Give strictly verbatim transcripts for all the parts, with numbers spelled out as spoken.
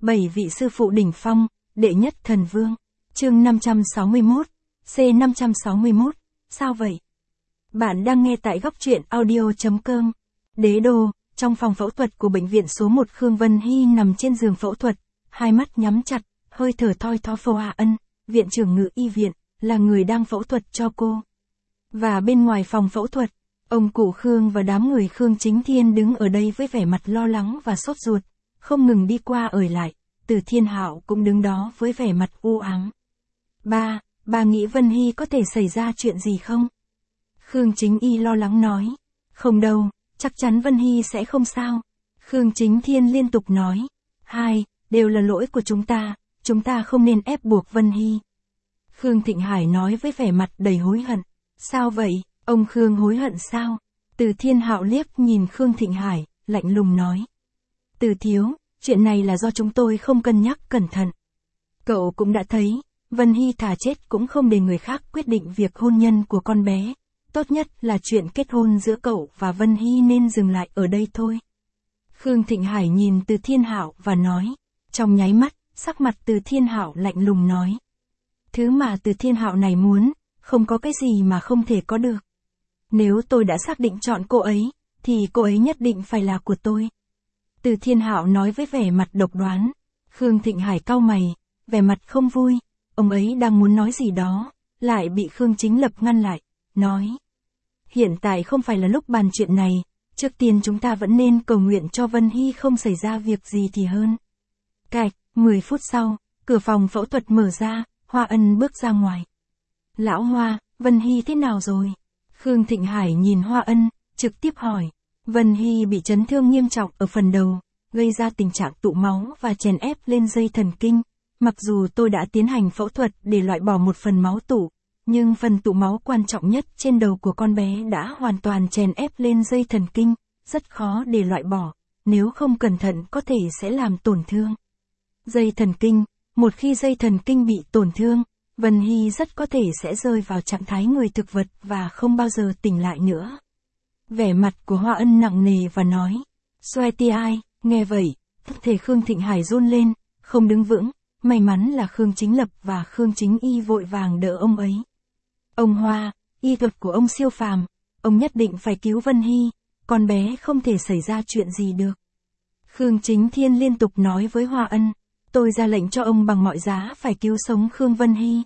Bảy vị sư phụ đỉnh phong, đệ nhất thần vương. Chương năm trăm sáu mươi mốt, C năm trăm sáu mươi mốt, sao vậy? Bạn đang nghe tại góc truyện audio.com. Đế đô, trong phòng phẫu thuật của bệnh viện số một, Khương Vân Hy nằm trên giường phẫu thuật, hai mắt nhắm chặt, hơi thở thoi thóp. Phô A Ân, viện trưởng Ngự y viện, là người đang phẫu thuật cho cô. Và bên ngoài phòng phẫu thuật, ông cụ Khương và đám người Khương Chính Thiên đứng ở đây với vẻ mặt lo lắng và sốt ruột, không ngừng đi qua ở lại. Từ Thiên Hạo cũng đứng đó với vẻ mặt u ám. Ba, bà nghĩ Vân Hy có thể xảy ra chuyện gì không? Khương Chính Y lo lắng nói. Không đâu, chắc chắn Vân Hy sẽ không sao. Khương Chính Thiên liên tục nói. Hai, đều là lỗi của chúng ta, chúng ta không nên ép buộc Vân Hy. Khương Thịnh Hải nói với vẻ mặt đầy hối hận. Sao vậy, ông Khương hối hận sao? Từ Thiên Hạo liếc nhìn Khương Thịnh Hải, lạnh lùng nói. Từ thiếu, chuyện này là do chúng tôi không cân nhắc cẩn thận. Cậu cũng đã thấy, Vân Hy thà chết cũng không để người khác quyết định việc hôn nhân của con bé. Tốt nhất là chuyện kết hôn giữa cậu và Vân Hy nên dừng lại ở đây thôi. Khương Thịnh Hải nhìn Từ Thiên Hạo và nói. Trong nháy mắt, sắc mặt Từ Thiên Hạo lạnh lùng nói. Thứ mà Từ Thiên Hạo này muốn, không có cái gì mà không thể có được. Nếu tôi đã xác định chọn cô ấy, thì cô ấy nhất định phải là của tôi. Từ Thiên Hạo nói với vẻ mặt độc đoán. Khương Thịnh Hải cau mày, vẻ mặt không vui. Ông ấy đang muốn nói gì đó, lại bị Khương Chính Lập ngăn lại, nói. Hiện tại không phải là lúc bàn chuyện này, trước tiên chúng ta vẫn nên cầu nguyện cho Vân Hy không xảy ra việc gì thì hơn. Cạch, mười phút sau, cửa phòng phẫu thuật mở ra, Hoa Ân bước ra ngoài. Lão Hoa, Vân Hy thế nào rồi? Khương Thịnh Hải nhìn Hoa Ân, trực tiếp hỏi. Vân Hy bị chấn thương nghiêm trọng ở phần đầu, gây ra tình trạng tụ máu và chèn ép lên dây thần kinh. Mặc dù tôi đã tiến hành phẫu thuật để loại bỏ một phần máu tụ, nhưng phần tụ máu quan trọng nhất trên đầu của con bé đã hoàn toàn chèn ép lên dây thần kinh, rất khó để loại bỏ, nếu không cẩn thận có thể sẽ làm tổn thương. Dây thần kinh, một khi dây thần kinh bị tổn thương, Vân Hy rất có thể sẽ rơi vào trạng thái người thực vật và không bao giờ tỉnh lại nữa. Vẻ mặt của Hoa Ân nặng nề và nói. Xoe tia ai, nghe vậy, thân thể Khương Thịnh Hải run lên, không đứng vững, may mắn là Khương Chính Lập và Khương Chính Y vội vàng đỡ ông ấy. Ông Hoa, y thuật của ông siêu phàm, ông nhất định phải cứu Vân Hy, con bé không thể xảy ra chuyện gì được. Khương Chính Thiên liên tục nói với Hoa Ân, tôi ra lệnh cho ông bằng mọi giá phải cứu sống Khương Vân Hy.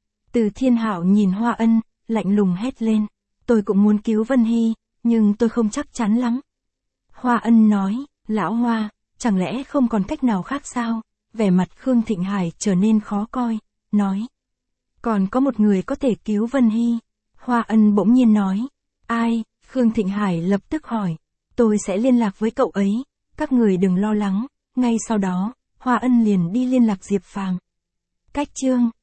Từ Thiên Hạo nhìn Hoa Ân, lạnh lùng hét lên, tôi cũng muốn cứu Vân Hy, nhưng tôi không chắc chắn lắm. Hoa Ân nói, lão Hoa, chẳng lẽ không còn cách nào khác sao? Vẻ mặt Khương Thịnh Hải trở nên khó coi, nói. Còn có một người có thể cứu Vân Hy. Hoa Ân bỗng nhiên nói. Ai? Khương Thịnh Hải lập tức hỏi. Tôi sẽ liên lạc với cậu ấy, các người đừng lo lắng. Ngay sau đó, Hoa Ân liền đi liên lạc Diệp Phàm. Cách chương